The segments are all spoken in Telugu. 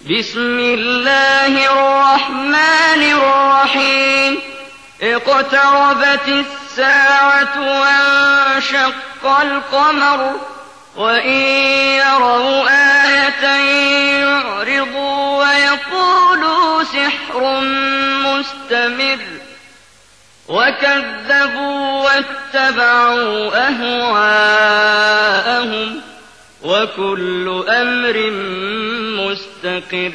بسم الله الرحمن الرحيم اقتربت الساعة وانشق القمر وإن يروا آية يعرضوا ويقولوا سحر مستمر وكذبوا واتبعوا أهواءهم وكل أمر مستقر.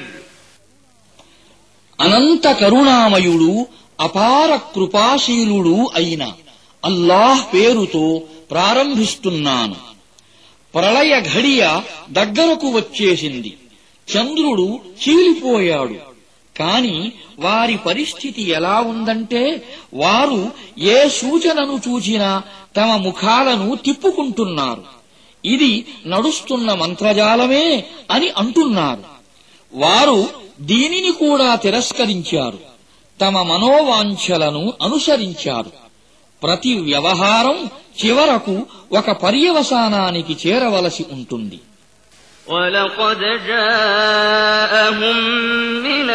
అనంత కరుణామయుడు అపార కృపాశీలుడు అయిన అల్లాహ్ పేరుతో ప్రారంభిస్తున్నాను. ప్రళయ ఘడియ దగ్గరకు వచ్చేసింది. చంద్రుడు చీలిపోయాడు. కాని వారి పరిస్థితి ఎలా ఉందంటే, వారు ఏ సూచనను చూచినా తమ ముఖాలను తిప్పుకుంటున్నారు. ఇది నడుస్తున్న మంత్రజాలమే అని అంటున్నారు. వారు దీనిని కూడా తిరస్కరించారు. తమ మనోవాంఛలను అనుసరించారు. ప్రతి వ్యవహారం చివరకు ఒక పర్యవసానానికి చేరవలసి ఉంటుంది. وَلَقَدْ جَاءَهُم مِّنَ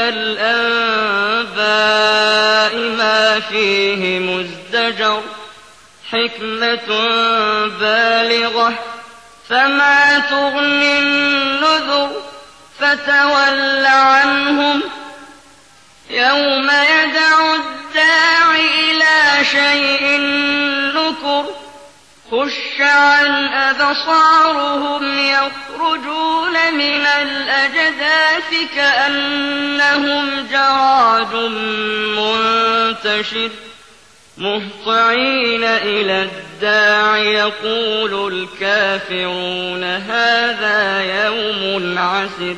الْأَنبَاءِ مَا فِيهِ مُزْدَجَرٌ حِكْمَةٌ بَالِغَةٌ فَمَا تُغْنِ النُّذُرُ فَتَوَلَّ عَنْهُمْ يَوْمَ يَدْعُ الدَّاعِ إِلَىٰ شَيْءٍ نُّكُرٍ خُشَّ عَنْ أَبْصَارُهُمْ يَخْرُجُونَ مِنَ الْأَجْدَاثِ كَأَنَّهُمْ جَرَادٌ مُّنتَشِرٌ مُهْطِعِينَ إِلَى الدَّاعِ يَقُولُ الْكَافِرُونَ هَٰذَا يَوْمٌ عَسِرٌ.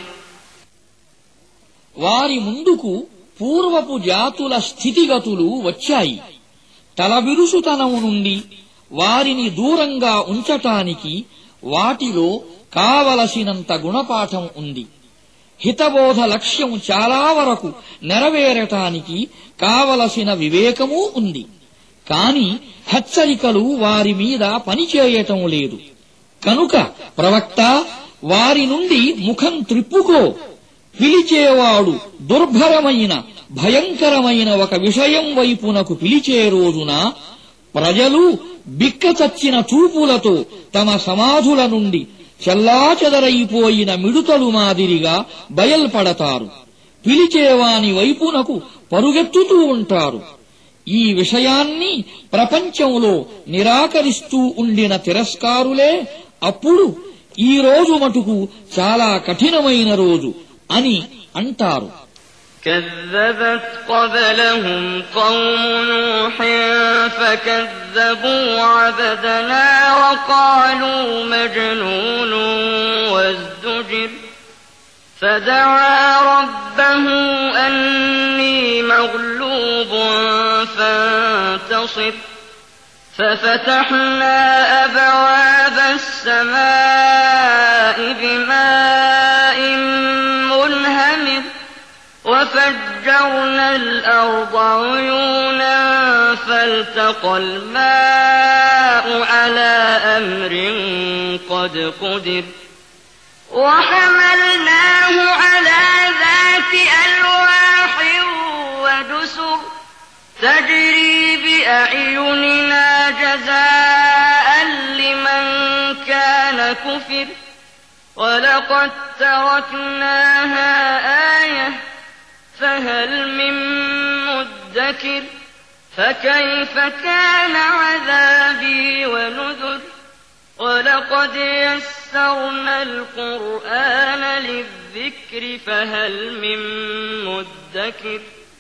వారి ముందుకు పూర్వపు జాతుల స్థితిగతులు వచ్చాయి. తలబిరుసుతనం నుండి వారిని దూరంగా ఉంచటానికి వాటిలో కావలసినంత గుణపాఠం ఉంది. హితబోధ లక్ష్యం చాలా వరకు నెరవేరటానికి కావలసిన వివేకమూ ఉంది. కాని హెచ్చరికలు వారి మీద పనిచేయటం లేదు. కనుక ప్రవక్త, వారి నుండి ముఖం త్రిప్పుకో. పిలిచేవాడు దుర్భరమైన భయంకరమైన ఒక విషయం వైపునకు పిలిచే రోజున ప్రజలు బిక్కచచ్చిన చూపులతో తమ సమాధుల నుండి చెల్లాచెదరైపోయిన మిడుతలు మాదిరిగా బయల్పడతారు. పిలిచేవాని వైపునకు పరుగెత్తుతూ ఉంటారు. ఈ విషయాన్ని ప్రపంచంలో నిరాకరిస్తూ ఉండిన తిరస్కారులే అప్పుడు ఈ రోజు మటుకు చాలా కఠినమైన రోజు అని అంటారు. كذبت قبلهم قوم نوح فكذبوا عبدنا وقالوا مجنون وازدجر فدعا ربه أني مغلوب فانتصر ففتحنا أبواب السماء بماء منهمر وفجرنا الأرض عيونا فالتقى الماء على أمر قد قدر وحملناه على ذات ألواح ودسر تجري بأعيننا جزاء لمن كان كفر ولقد تركناها آية فهل من مدكر فكيف كان عذابي ونذر ولقد يسرنا القرآن للذكر فهل من مدكر.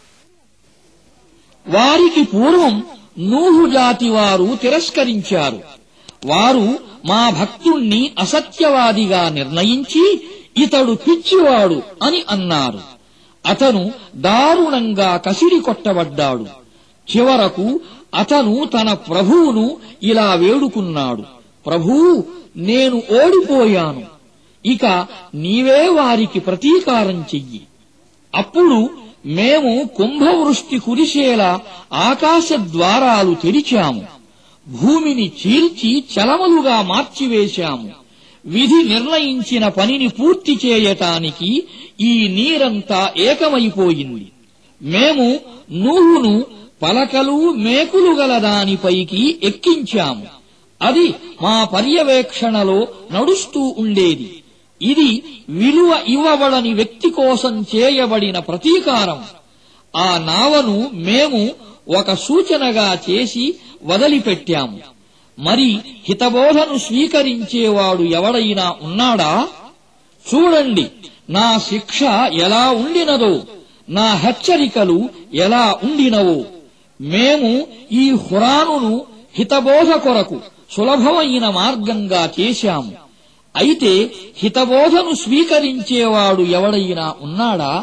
వారికి పూర్వం నూహు జాతి వారు తిరస్కరించారు. వారు మా భక్తుణ్ణి అసత్యవాదిగా నిర్ణయించి ఇతడు పిచ్చివాడు అని అన్నారు. అతను దారుణంగా కసిరి కొట్టబడ్డాడు. చివరకు అతను తన ప్రభువును ఇలా వేడుకున్నాడు: ప్రభూ, నేను ఓడిపోయాను. ఇక నీవే వారికి ప్రతీకారం చెయ్యి. అప్పుడు మేము కుంభవృష్టి కురిసేలా ఆకాశ ద్వారాలు తెరిచాము. భూమిని చీల్చి చలమలుగా మార్చివేశాము. విధి నిర్ణయించిన పనిని పూర్తి చేయటానికి ఈ నీరంతా ఏకమైపోయింది. మేము నూహును పలకలు మేకులు గల దానిపైకి ఎక్కించాము. అది మా పర్యవేక్షణలో నడుస్తూ ఉండేది. ఇది విలువ ఇవ్వబడని వ్యక్తి కోసం చేయబడిన ప్రతీకారం. ఆ నావను మేము ఒక సూచనగా చేసి వదిలిపెట్టాము. మరి హితబోధను స్వీకరించేవాడు ఎవడైనా ఉన్నాడా? చూడండి నా శిక్ష ఎలా ఉండినదో, నా హెచ్చరికలు ఎలా ఉండినవో. మేము ఈ ఖురానును హితబోధ కొరకు సులభమైన మార్గంగా చేశాము. అయితే హితబోధను స్వీకరించేవాడు ఎవడైనా ఉన్నాడా?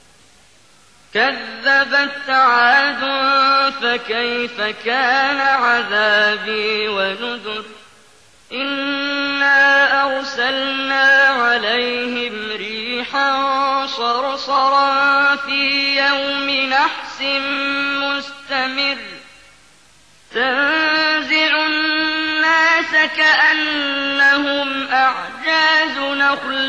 كذبت عاد فكيف كان عذابي ونذر إنا أرسلنا عليهم ريحا صرصرا في يوم نحس مستمر تنزع الناس كأنهم أعجاز نخل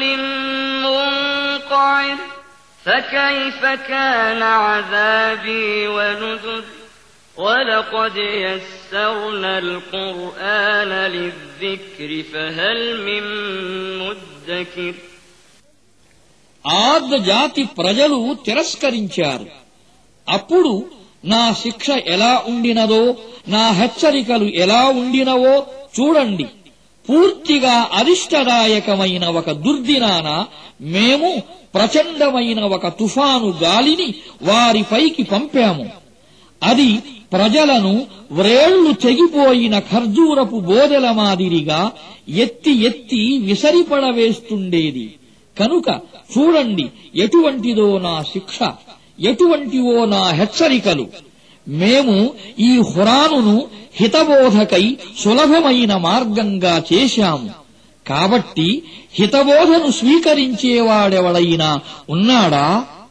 منقعر فكيف كان عذابي ونذر ولقد يسرنا القرآن للذكر فهل من مدكر ఆద్ జాతి ప్రజలు తిరస్కరించారు. అప్పుడు నా శిక్ష ఎలా ఉండినదో, నా హెచ్చరికలు ఎలా ఉండినవో చూడండి. పూర్తిగా అరిష్టదాయకమైన ఒక దుర్దినాన మేము ప్రచండమైన ఒక తుఫాను గాలిని వారిపైకి పంపాము. అది ప్రజలను వ్రేళ్లు తెగిపోయిన ఖర్జూరపు బోదెల మాదిరిగా ఎత్తి ఎత్తి విసరిపడవేస్తుండేది. కనుక చూడండి ఎటువంటిదో నా శిక్ష, ఎటువంటివో నా హెచ్చరికలు. మేము ఈ ఖురానును హితబోధకై సులభమైన మార్గంగా చేశాము. కాబట్టి హితబోధను స్వీకరించేవాడెవడైనా ఉన్నాడా?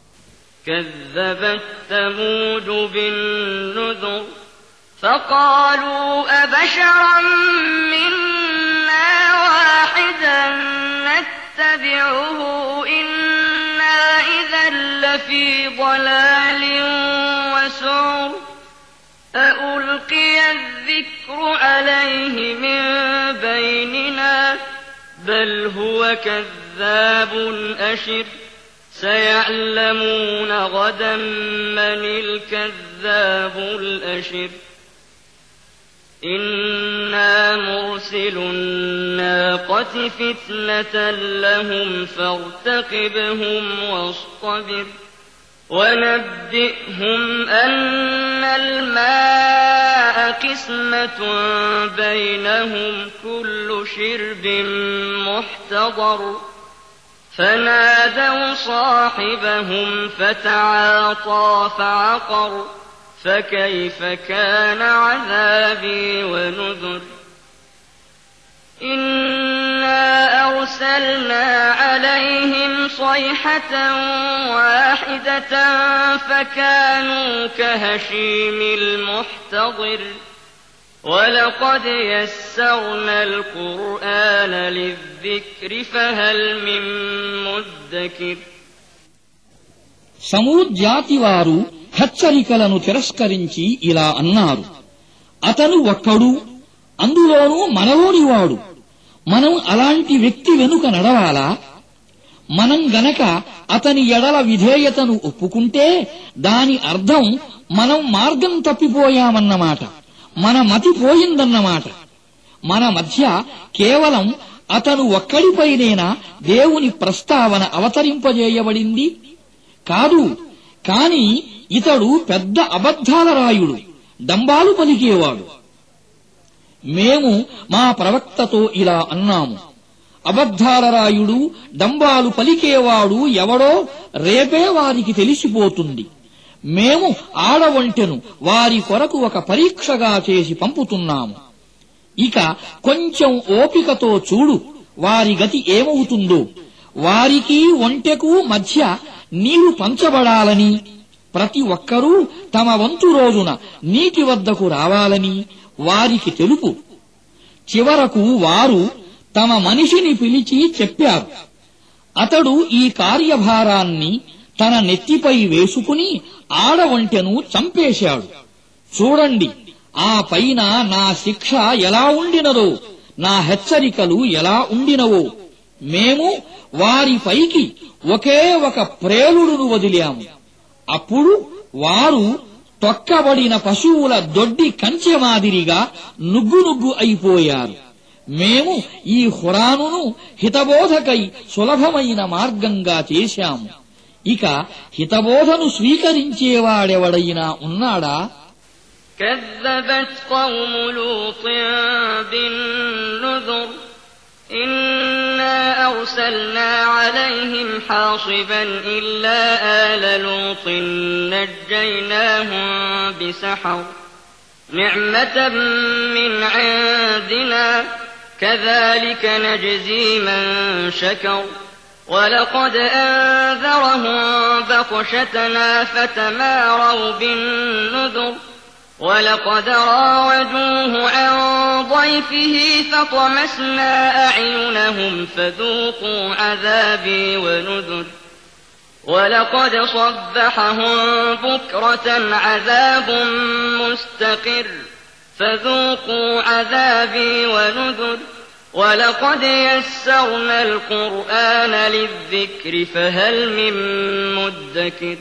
كذبت ثمود بالنذر فقالوا أبشرا منا واحدا نتبعه إنا إذا لفي ضلال وسعر أألقي الذكر عليه من بيننا بل هو كذاب أشر سيعلمون غدا من الكذاب الأشر إنا مرسل الناقة فتنة لهم فارتقبهم واصطبر ونبئهم أن الماء قسمة بينهم كل شرب محتضر فنادوا صاحبهم فتعاطى فعقر فكيف كان عذابي ونذر إنا أرسلنا عليهم صيحة واحدة فكانوا كهشيم المحتضر ولقد يسرنا القرآن للذكر فهل من مدكر సమూద్ జాతి వారు హెచ్చరికలను తిరస్కరించి ఇలా అన్నారు: అతను ఒక్కడు, అందులోనూ మనలోనివాడు. మనం అలాంటి వ్యక్తి వెనుక నడవాలా? మనం గనక అతని ఎడల విధేయతను ఒప్పుకుంటే దాని అర్థం మనం మార్గం తప్పిపోయామన్నమాట, మన మతి పోయిందన్నమాట. మన మధ్య కేవలం అతను ఒక్కడిపైనేనా దేవుని ప్రస్తావన అవతరింపజేయబడింది? కాదు. కాని ఇతడు పెద్ద అబద్ధాల రాయుడు, డంబాలు పలికేవాడు. మేము మా ప్రవక్తతో ఇలా అన్నాము: అబద్ధాల రాయుడు, డంబాలు పలికేవాడు ఎవడో రేపే వారికి తెలిసిపోతుంది. మేము ఆడవంటెను వారి కొరకు ఒక పరీక్షగా చేసి పంపుతున్నాము. ఇక కొంచెం ఓపికతో చూడు వారి గతి ఏమవుతుందో. వారికి ఒంటెకు మధ్య నీరు పంచబడాలని, ప్రతి ఒక్కరూ తమ వంతు రోజున నీటి వద్దకు రావాలని వారికి తెలుపు. చివరకు వారు తమ మనిషిని పిలిచి చెప్పారు. అతడు ఈ కార్యభారాన్ని తన నెత్తిపై వేసుకుని ఆడవంటెను చంపేశాడు. చూడండి, ఆ పైన నా శిక్ష ఎలా ఉండినదో, నా హెచ్చరికలు ఎలా ఉండినవో. మేము వారిపైకి ఒకే ఒక ప్రేలుడును వదిలాము. అప్పుడు వారు తొక్కబడిన పశువుల దొడ్డి కంచె మాదిరిగా నుగ్గు అయిపోయారు. మేము ఈ ఖురానును హితబోధకై సులభమైన మార్గంగా చేశాము. ఇక హితబోధను స్వీకరించేవాడెవడైనా ఉన్నాడా? كذبت قوم لوط بالنذر إنا أرسلنا عليهم حاصبا إلا آل لوط نجيناهم بسحر نعمة من عندنا كذلك نجزي من شكر ولقد أنذرهم بطشتنا فتماروا بالنذر ولقد راودوه عن ضيفه فطمسنا أعينهم فذوقوا عذابي ونذر ولقد صبحهم بكرة عذاب مستقر فذوقوا عذابي ونذر ولقد يسرنا القرآن للذكر فهل من مدكر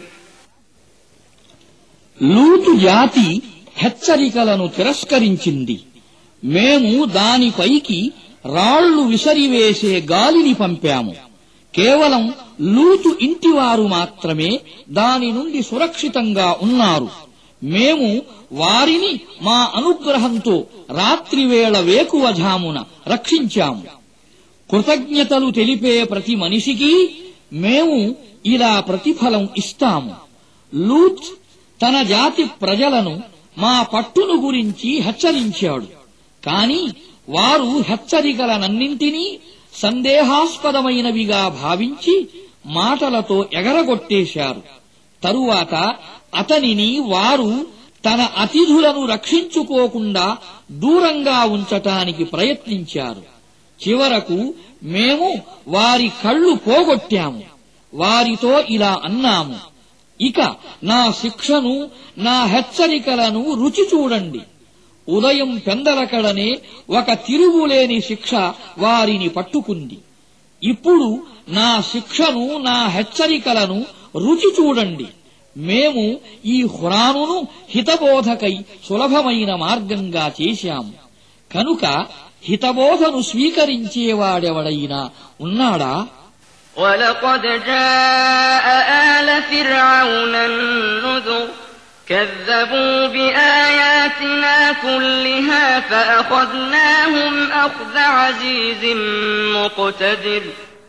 లూతు జాతి హెచ్చరికలను తిరస్కరించింది. మేము దానిపైకి రాళ్లు విసరివేసే గాలిని పంపాము. కేవలం లూతు ఇంటివారు మాత్రమే దాని నుండి సురక్షితంగా ఉన్నారు. మేము వారిని మా అనుగ్రహంతో రాత్రివేళ వేకువజామున రక్షించాము. కృతజ్ఞతలు తెలిపే ప్రతి మనిషికి మేము ఇలా ప్రతిఫలం ఇస్తాము. లూత్ తన జాతి ప్రజలను మా పట్టును గురించి హెచ్చరించాడు. కాని వారు హెచ్చరికలనన్నింటినీ సందేహాస్పదమైనవిగా భావించి మాటలతో ఎగరగొట్టేశారు. తరువాత అతనిని వారు తన అతిథులను రక్షించుకోకుండా దూరంగా ఉంచటానికి ప్రయత్నించారు. చివరకు మేము వారి కళ్ళు పోగొట్టాము. వారితో ఇలా అన్నాము, ఇక నా శిక్షను, నా హెచ్చరికలను రుచి చూడండి. ఉదయం పెందలకడనే ఒక తిరుగులేని శిక్ష వారిని పట్టుకుంది. ఇప్పుడు నా శిక్షను, నా హెచ్చరికలను రుచి చూడండి. మేము ఈ ఖురానును హితబోధకై సులభమైన మార్గంగా చేశాము. కనుక హితబోధను స్వీకరించేవాడెవడైనా ఉన్నాడా? ولقد جاء آل فرعون النذر كذبوا بآياتنا كلها فأخذناهم أخذ عزيز مقتدر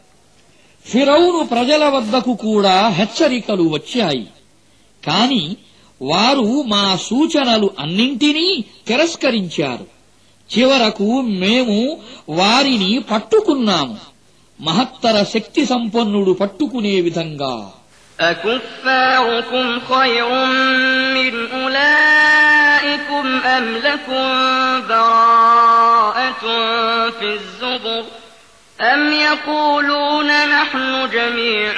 ఫిరౌను ప్రజల వద్దకు కూడా హెచ్చరికలు వచ్చాయి. కాని వారు మా సూచనలు అన్నింటినీ తిరస్కరించారు. చివరకు మేము వారిని పట్టుకున్నాము, మహత్తర శక్తి సంపన్నుడు పట్టుకునే విధంగా. أكفاركم خير من أولئكم أم لكم براءة في الزبر أم يقولون نحن جميع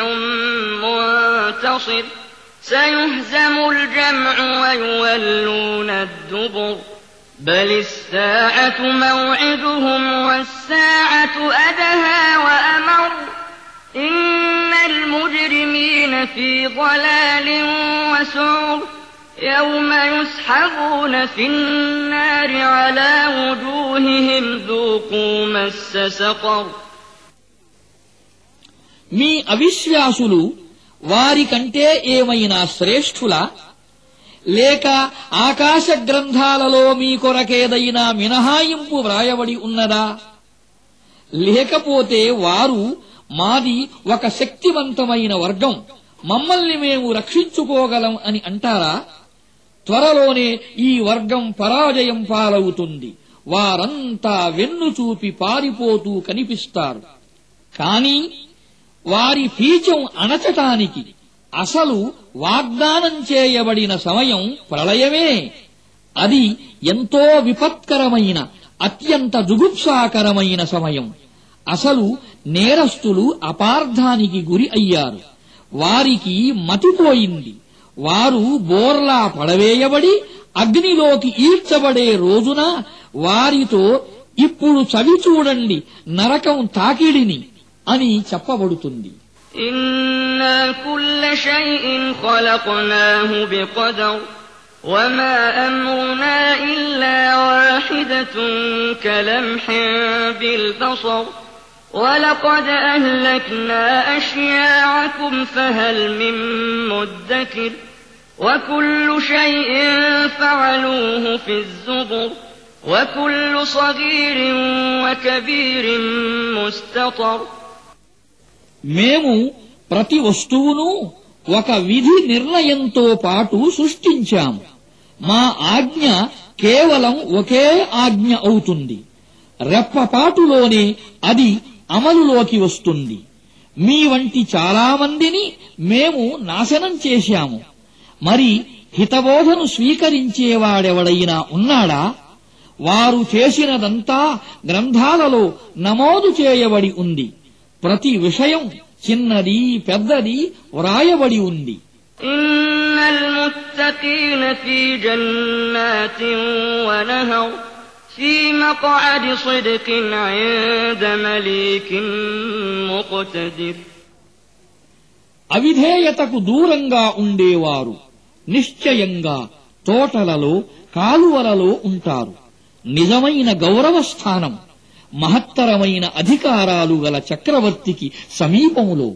منتصر سيهزم الجمع ويولون الدبر بل الساعة موعدهم والساعة أدهى وأمر إن المجرمين في ضلال وسعر يوم يسحبون في النار على وجوههم ذوقوا مس سقر మీ అవిశ్వాసులు వారికంటే ఏమైనా శ్రేష్ఠులా? లేక ఆకాశ గ్రంథాలలో మీ కొరకేదైనా మినహాయింపు వ్రాయబడి ఉన్నదా? లేకపోతే వారు మాది ఒక శక్తివంతమైన వర్గం, మమ్మల్ని మేము రక్షించుకోగలం అని అంటారా? త్వరలోనే ఈ వర్గం పరాజయం పాలవుతుంది. వారంతా వెన్ను చూపి పారిపోతూ కనిపిస్తారు. కాని వారి పీచం అణచటానికి అసలు వాగ్దానం చేయబడిన సమయం ప్రళయమే. అది ఎంతో విపత్కరమైన, అత్యంత జుగుప్సాకరమైన సమయం. అసలు నేరస్తులు అపార్థానికి గురి అయ్యారు. వారికి మతిపోయింది. వారు బోర్లా పడవేయబడి అగ్నిలోకి ఈడ్చబడే రోజున వారితో ఇప్పుడు చవిచూడండి నరకం తాకిడిని అని చెప్పబడుతుంది. إنا كل شيء خلقناه بقدر وما أمرنا إلا واحدة كلمح بالبصر ولقد أهلكنا أشياعكم فهل من مدكر وكل شيء فعلوه في الزبر وكل صغير وكبير مستطر మేము ప్రతి వస్తువును ఒక విధి నిర్ణయంతో పాటు సృష్టించాము. మా ఆజ్ఞ కేవలం ఒకే ఆజ్ఞ అవుతుంది. రెప్పపాటులోనే అది అమలులోకి వస్తుంది. మీ వంటి చాలామందిని మేము నాశనం చేశాము. మరి హితబోధను స్వీకరించేవాడెవడైనా ఉన్నాడా? వారు చేసినదంతా గ్రంథాలలో నమోదు చేయబడి ఉంది. ప్రతి విషయం చిన్నది పెద్దది వ్రాయబడి ఉంది. ఇన్నల్ ముత్తకీన ఫీ జన్నాతిన్ వనహర్ ఫీ మక్అది సిద్కిన్ ఇంద మలీకిన్ ముక్తదిర్. అవిధేయతకు దూరంగా ఉండేవారు నిశ్చయంగా తోటలలో కాలువలలో ఉంటారు. నిజమైన గౌరవ స్థానం మహత్తరమైన అధికారాలు గల చక్రవర్తికి సమీపములో.